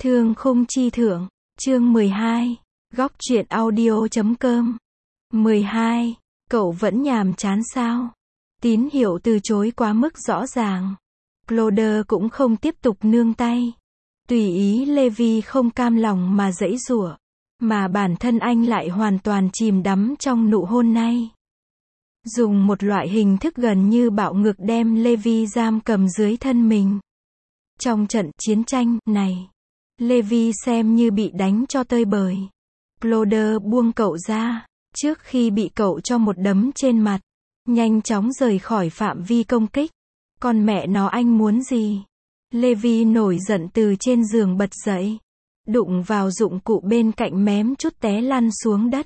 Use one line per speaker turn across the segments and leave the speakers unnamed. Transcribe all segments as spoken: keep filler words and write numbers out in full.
Thương khung chi thượng, chương mười hai, góc truyện audio chấm com. mười hai, cậu vẫn nhàm chán sao? Tín hiệu từ chối quá mức rõ ràng. Claude cũng không tiếp tục nương tay. Tùy ý Levi không cam lòng mà giãy giụa, mà bản thân anh lại hoàn toàn chìm đắm trong nụ hôn này. Dùng một loại hình thức gần như bạo ngược đem Levi giam cầm dưới thân mình. Trong trận chiến tranh này, Levi xem như bị đánh cho tơi bời. Claude buông cậu ra, trước khi bị cậu cho một đấm trên mặt, nhanh chóng rời khỏi phạm vi công kích. Còn mẹ nó anh muốn gì? Levi nổi giận từ trên giường bật dậy, đụng vào dụng cụ bên cạnh mém chút té lăn xuống đất.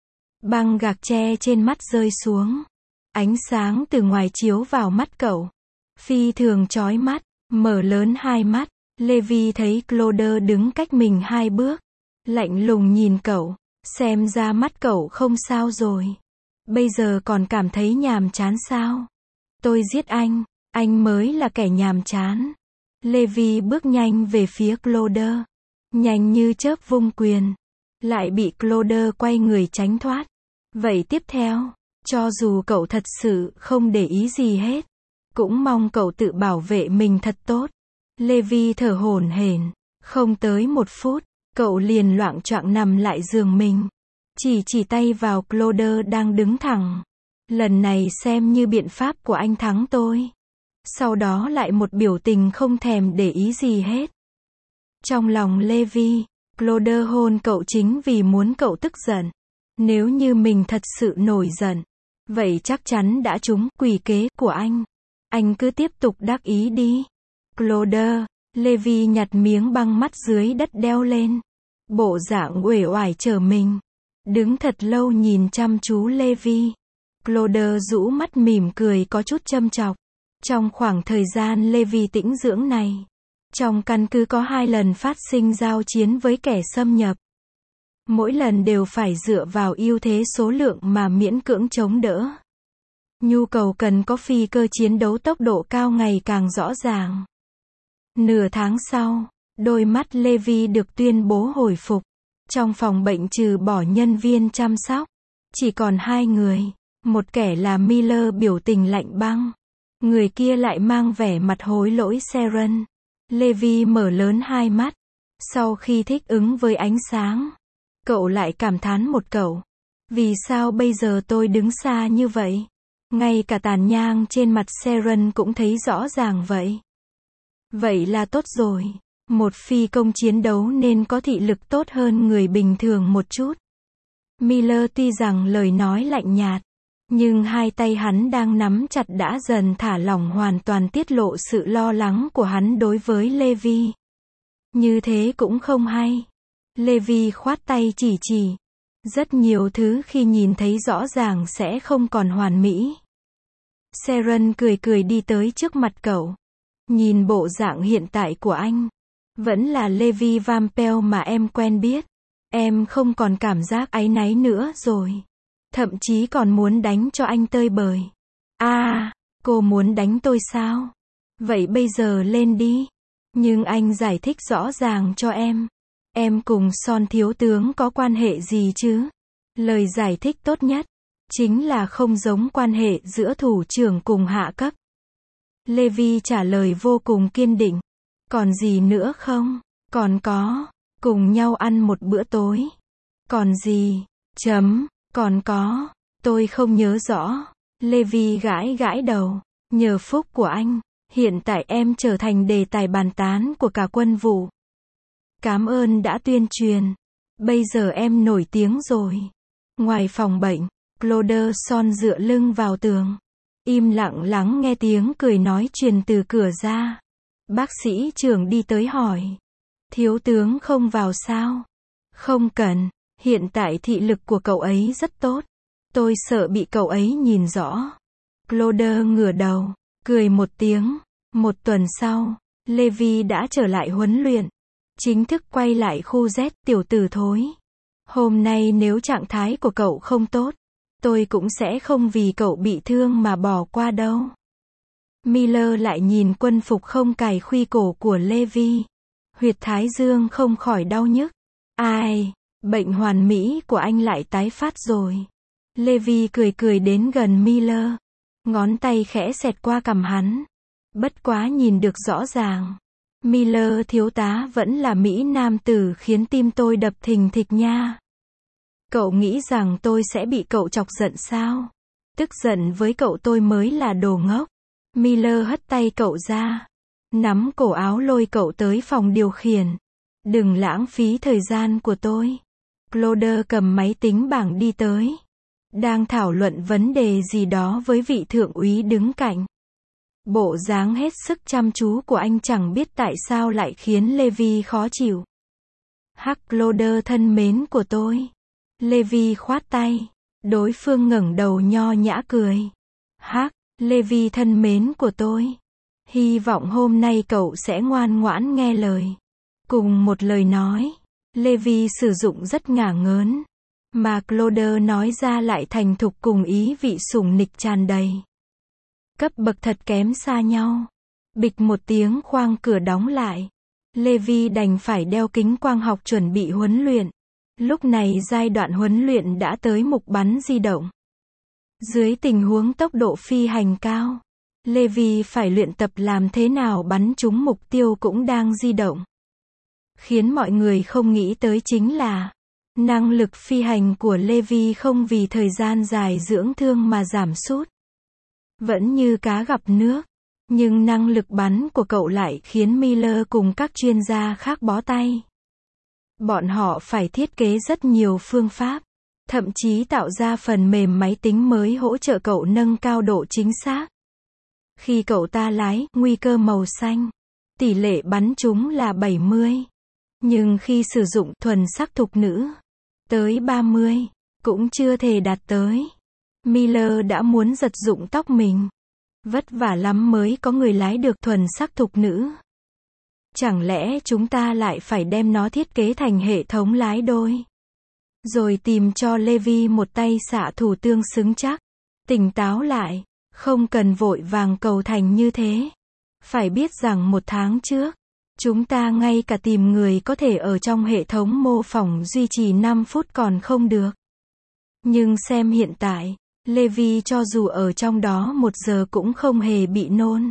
Băng gạc tre trên mắt rơi xuống. Ánh sáng từ ngoài chiếu vào mắt cậu. Phi thường chói mắt, mở lớn hai mắt. Levi thấy Claude đứng cách mình hai bước, lạnh lùng nhìn cậu, xem ra mắt cậu không sao rồi. Bây giờ còn cảm thấy nhàm chán sao? Tôi giết anh, anh mới là kẻ nhàm chán. Levi bước nhanh về phía Claude, nhanh như chớp vung quyền, lại bị Claude quay người tránh thoát. Vậy tiếp theo, cho dù cậu thật sự không để ý gì hết, cũng mong cậu tự bảo vệ mình thật tốt. Levi thở hổn hển, không tới một phút, cậu liền loạng choạng nằm lại giường mình, chỉ chỉ tay vào Claude đang đứng thẳng. Lần này xem như biện pháp của anh thắng tôi. Sau đó lại một biểu tình không thèm để ý gì hết. Trong lòng Levi, Claude hôn cậu chính vì muốn cậu tức giận. Nếu như mình thật sự nổi giận, vậy chắc chắn đã trúng quỷ kế của anh. Anh cứ tiếp tục đắc ý đi. Claude, Levi nhặt miếng băng mắt dưới đất đeo lên. Bộ dạng uể oải trở mình. Đứng thật lâu nhìn chăm chú Levi. Claude rũ mắt mỉm cười có chút châm chọc. Trong khoảng thời gian Levi tĩnh dưỡng này, trong căn cứ có hai lần phát sinh giao chiến với kẻ xâm nhập. Mỗi lần đều phải dựa vào ưu thế số lượng mà miễn cưỡng chống đỡ. Nhu cầu cần có phi cơ chiến đấu tốc độ cao ngày càng rõ ràng. Nửa tháng sau, đôi mắt Levi được tuyên bố hồi phục. Trong phòng bệnh trừ bỏ nhân viên chăm sóc, chỉ còn hai người. Một kẻ là Miller biểu tình lạnh băng. Người kia lại mang vẻ mặt hối lỗi Sharon. Levi mở lớn hai mắt. Sau khi thích ứng với ánh sáng, cậu lại cảm thán một câu. Vì sao bây giờ tôi đứng xa như vậy? Ngay cả tàn nhang trên mặt Sharon cũng thấy rõ ràng vậy. Vậy là tốt rồi. Một phi công chiến đấu nên có thị lực tốt hơn người bình thường một chút. Miller tuy rằng lời nói lạnh nhạt, nhưng hai tay hắn đang nắm chặt đã dần thả lỏng, hoàn toàn tiết lộ sự lo lắng của hắn đối với Levi. Như thế cũng không hay. Levi khoát tay chỉ chỉ. Rất nhiều thứ khi nhìn thấy rõ ràng sẽ không còn hoàn mỹ. Sharon cười cười đi tới trước mặt cậu. Nhìn bộ dạng hiện tại của anh, vẫn là Levi Van Pelt mà em quen biết. Em không còn cảm giác áy náy nữa rồi. Thậm chí còn muốn đánh cho anh tơi bời. À, cô muốn đánh tôi sao? Vậy bây giờ lên đi. Nhưng anh giải thích rõ ràng cho em. Em cùng Son thiếu tướng có quan hệ gì chứ? Lời giải thích tốt nhất chính là không giống quan hệ giữa thủ trưởng cùng hạ cấp. Levi trả lời vô cùng kiên định. Còn gì nữa không? Còn có, cùng nhau ăn một bữa tối. Còn gì? Chấm. Còn có, tôi không nhớ rõ. Levi gãi gãi đầu. Nhờ phúc của anh, hiện tại em trở thành đề tài bàn tán của cả quân vụ. Cảm ơn đã tuyên truyền. Bây giờ em nổi tiếng rồi. Ngoài phòng bệnh, Claude Son dựa lưng vào tường, im lặng lắng nghe tiếng cười nói truyền từ cửa ra. Bác sĩ trưởng đi tới hỏi. Thiếu tướng không vào sao? Không cần. Hiện tại thị lực của cậu ấy rất tốt. Tôi sợ bị cậu ấy nhìn rõ. Claude ngửa đầu, cười một tiếng. Một tuần sau, Levi đã trở lại huấn luyện. Chính thức quay lại khu Z. Tiểu tử thối. Hôm nay nếu trạng thái của cậu không tốt, tôi cũng sẽ không vì cậu bị thương mà bỏ qua đâu. Miller lại nhìn quân phục không cài khuy cổ của Levi. Huyệt thái dương không khỏi đau nhức. Ai, bệnh hoàn mỹ của anh lại tái phát rồi. Levi cười cười đến gần Miller. Ngón tay khẽ xẹt qua cằm hắn. Bất quá nhìn được rõ ràng. Miller thiếu tá vẫn là Mỹ nam tử khiến tim tôi đập thình thịch nha. Cậu nghĩ rằng tôi sẽ bị cậu chọc giận sao? Tức giận với cậu tôi mới là đồ ngốc. Miller hất tay cậu ra. Nắm cổ áo lôi cậu tới phòng điều khiển. Đừng lãng phí thời gian của tôi. Claude cầm máy tính bảng đi tới. Đang thảo luận vấn đề gì đó với vị thượng úy đứng cạnh. Bộ dáng hết sức chăm chú của anh chẳng biết tại sao lại khiến Levi khó chịu. Hắc Claude thân mến của tôi. Levi khoát tay. Đối phương ngẩng đầu nho nhã cười. Hắc, Levi thân mến của tôi. Hy vọng hôm nay cậu sẽ ngoan ngoãn nghe lời. Cùng một lời nói, Levi sử dụng rất ngả ngớn. Mà Claude nói ra lại thành thục cùng ý vị sủng nịch tràn đầy. Cấp bậc thật kém xa nhau. Bịch một tiếng khoang cửa đóng lại. Levi đành phải đeo kính quang học chuẩn bị huấn luyện. Lúc này giai đoạn huấn luyện đã tới mục bắn di động. Dưới tình huống tốc độ phi hành cao, Levi phải luyện tập làm thế nào bắn trúng mục tiêu cũng đang di động. Khiến mọi người không nghĩ tới chính là năng lực phi hành của Levi không vì thời gian dài dưỡng thương mà giảm sút. Vẫn như cá gặp nước. Nhưng năng lực bắn của cậu lại khiến Miller cùng các chuyên gia khác bó tay. Bọn họ phải thiết kế rất nhiều phương pháp. Thậm chí tạo ra phần mềm máy tính mới hỗ trợ cậu nâng cao độ chính xác. Khi cậu ta lái, nguy cơ màu xanh. Tỷ lệ bắn trúng là bảy mươi. Nhưng khi sử dụng thuần sắc thục nữ, tới ba mươi, cũng chưa thể đạt tới. Miller đã muốn giật rụng tóc mình. Vất vả lắm mới có người lái được thuần sắc thục nữ. Chẳng lẽ chúng ta lại phải đem nó thiết kế thành hệ thống lái đôi? Rồi tìm cho Levi một tay xạ thủ tương xứng chắc. Tỉnh táo lại, không cần vội vàng cầu thành như thế. Phải biết rằng một tháng trước, chúng ta ngay cả tìm người có thể ở trong hệ thống mô phỏng duy trì năm phút còn không được. Nhưng xem hiện tại, Levi cho dù ở trong đó một giờ cũng không hề bị nôn.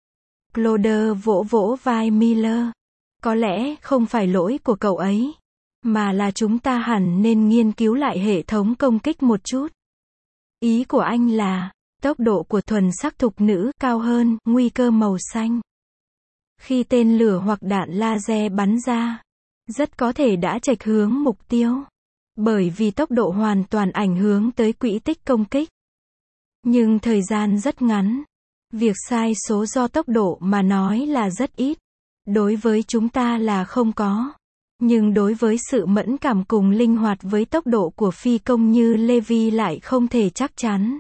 Claude vỗ vỗ vai Miller. Có lẽ không phải lỗi của cậu ấy, mà là chúng ta hẳn nên nghiên cứu lại hệ thống công kích một chút. Ý của anh là, tốc độ của thuần sắc thục nữ cao hơn, nguy cơ màu xanh. Khi tên lửa hoặc đạn laser bắn ra, rất có thể đã chệch hướng mục tiêu. Bởi vì tốc độ hoàn toàn ảnh hưởng tới quỹ tích công kích. Nhưng thời gian rất ngắn. Việc sai số do tốc độ mà nói là rất ít. Đối với chúng ta là không có. Nhưng đối với sự mẫn cảm cùng linh hoạt với tốc độ của phi công như Levi lại không thể chắc chắn.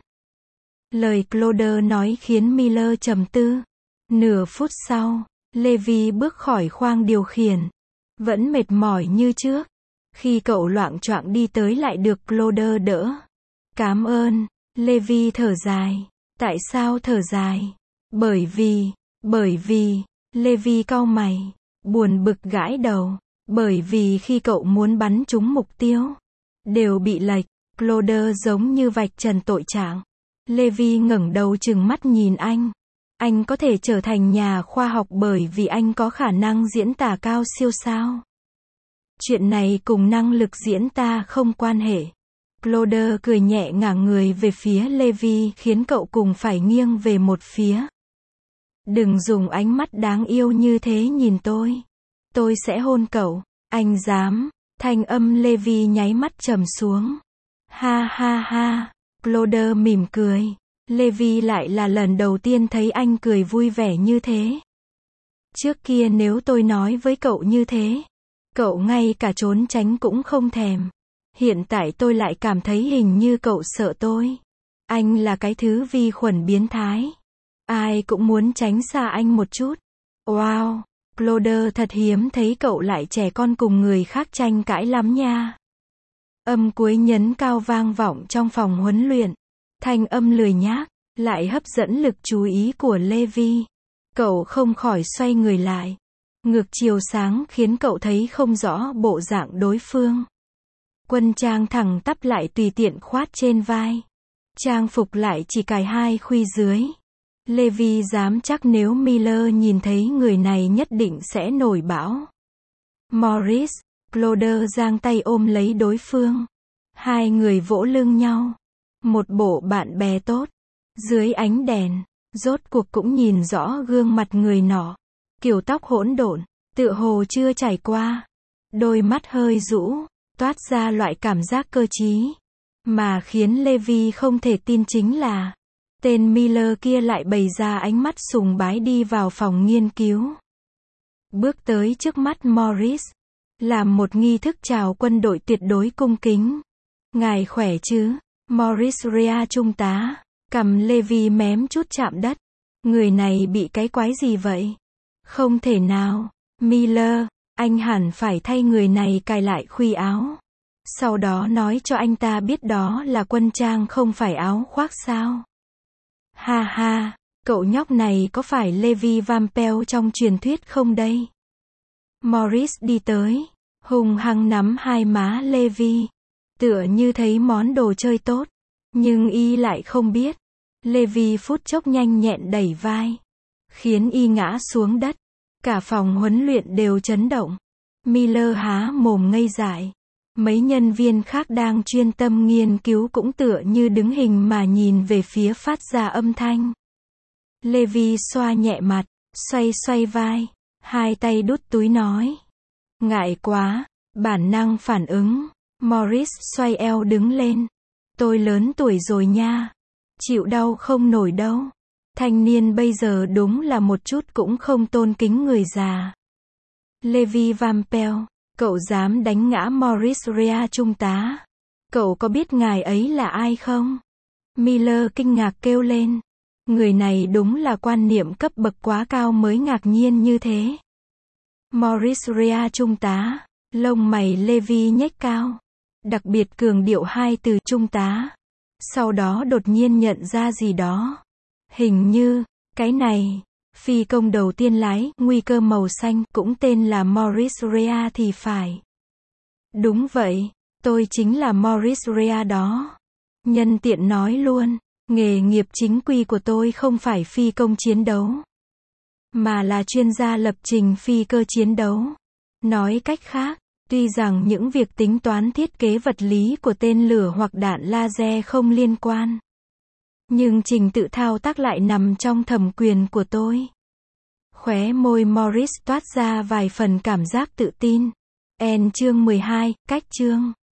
Lời Claude nói khiến Miller trầm tư. Nửa phút sau, Levi bước khỏi khoang điều khiển. Vẫn mệt mỏi như trước. Khi cậu loạng choạng đi tới lại được Claude đỡ. Cảm ơn, Levi thở dài. Tại sao thở dài? Bởi vì, bởi vì, Levi cau mày, buồn bực gãi đầu. Bởi vì khi cậu muốn bắn trúng mục tiêu, đều bị lệch. Claude giống như vạch trần tội trạng. Levi ngẩng đầu trừng mắt nhìn anh. Anh có thể trở thành nhà khoa học bởi vì anh có khả năng diễn tả cao siêu sao? Chuyện này cùng năng lực diễn ta không quan hệ. Claude cười nhẹ ngả người về phía Levi khiến cậu cùng phải nghiêng về một phía. Đừng dùng ánh mắt đáng yêu như thế nhìn tôi. Tôi sẽ hôn cậu. Anh dám. Thanh âm Levi nháy mắt trầm xuống. Ha ha ha. Claude mỉm cười. Levi lại là lần đầu tiên thấy anh cười vui vẻ như thế. Trước kia nếu tôi nói với cậu như thế, cậu ngay cả trốn tránh cũng không thèm. Hiện tại tôi lại cảm thấy hình như cậu sợ tôi. Anh là cái thứ vi khuẩn biến thái. Ai cũng muốn tránh xa anh một chút. Wow, Claude thật hiếm thấy cậu lại trẻ con cùng người khác tranh cãi lắm nha. Âm cuối nhấn cao vang vọng trong phòng huấn luyện. Thanh âm lười nhác, lại hấp dẫn lực chú ý của Levi. Cậu không khỏi xoay người lại. Ngược chiều sáng khiến cậu thấy không rõ bộ dạng đối phương. Quân trang thẳng tắp lại tùy tiện khoát trên vai. Trang phục lại chỉ cài hai khuy dưới. Levi dám chắc nếu Miller nhìn thấy người này nhất định sẽ nổi bão. Morris, Cloder giang tay ôm lấy đối phương. Hai người vỗ lưng nhau. Một bộ bạn bè tốt. Dưới ánh đèn, rốt cuộc cũng nhìn rõ gương mặt người nọ. Kiểu tóc hỗn độn, tựa hồ chưa trải qua. Đôi mắt hơi rũ, toát ra loại cảm giác cơ trí. Mà khiến Levi không thể tin chính là tên Miller kia lại bày ra ánh mắt sùng bái đi vào phòng nghiên cứu. Bước tới trước mắt Morris. Làm một nghi thức chào quân đội tuyệt đối cung kính. Ngài khỏe chứ? Morris Rea trung tá. Cầm Levi mém chút chạm đất. Người này bị cái quái gì vậy? Không thể nào. Miller, anh hẳn phải thay người này cài lại khuy áo. Sau đó nói cho anh ta biết đó là quân trang không phải áo khoác sao. Ha ha, cậu nhóc này có phải Levi Van Pelt trong truyền thuyết không đây? Morris đi tới, hung hăng nắm hai má Levi. Tựa như thấy món đồ chơi tốt. Nhưng y lại không biết. Levi phút chốc nhanh nhẹn đẩy vai. Khiến y ngã xuống đất. Cả phòng huấn luyện đều chấn động. Miller há mồm ngây dại. Mấy nhân viên khác đang chuyên tâm nghiên cứu cũng tựa như đứng hình mà nhìn về phía phát ra âm thanh. Levi xoa nhẹ mặt, xoay xoay vai, hai tay đút túi nói. Ngại quá, bản năng phản ứng. Morris xoay eo đứng lên. Tôi lớn tuổi rồi nha. Chịu đau không nổi đâu. Thanh niên bây giờ đúng là một chút cũng không tôn kính người già. Levi Van Pelt, cậu dám đánh ngã Morris Rea trung tá. Cậu có biết ngài ấy là ai không? Miller kinh ngạc kêu lên. Người này đúng là quan niệm cấp bậc quá cao mới ngạc nhiên như thế. Morris Rea trung tá, lông mày Levi nhếch cao. Đặc biệt cường điệu hai từ trung tá. Sau đó đột nhiên nhận ra gì đó. Hình như, cái này, phi công đầu tiên lái, nguy cơ màu xanh, cũng tên là Morris Rea thì phải. Đúng vậy, tôi chính là Morris Rea đó. Nhân tiện nói luôn, nghề nghiệp chính quy của tôi không phải phi công chiến đấu, mà là chuyên gia lập trình phi cơ chiến đấu. Nói cách khác, tuy rằng những việc tính toán thiết kế vật lý của tên lửa hoặc đạn laser không liên quan, nhưng trình tự thao tác lại nằm trong thẩm quyền của tôi. Khóe môi Morris toát ra vài phần cảm giác tự tin. En chương mười hai, cách chương.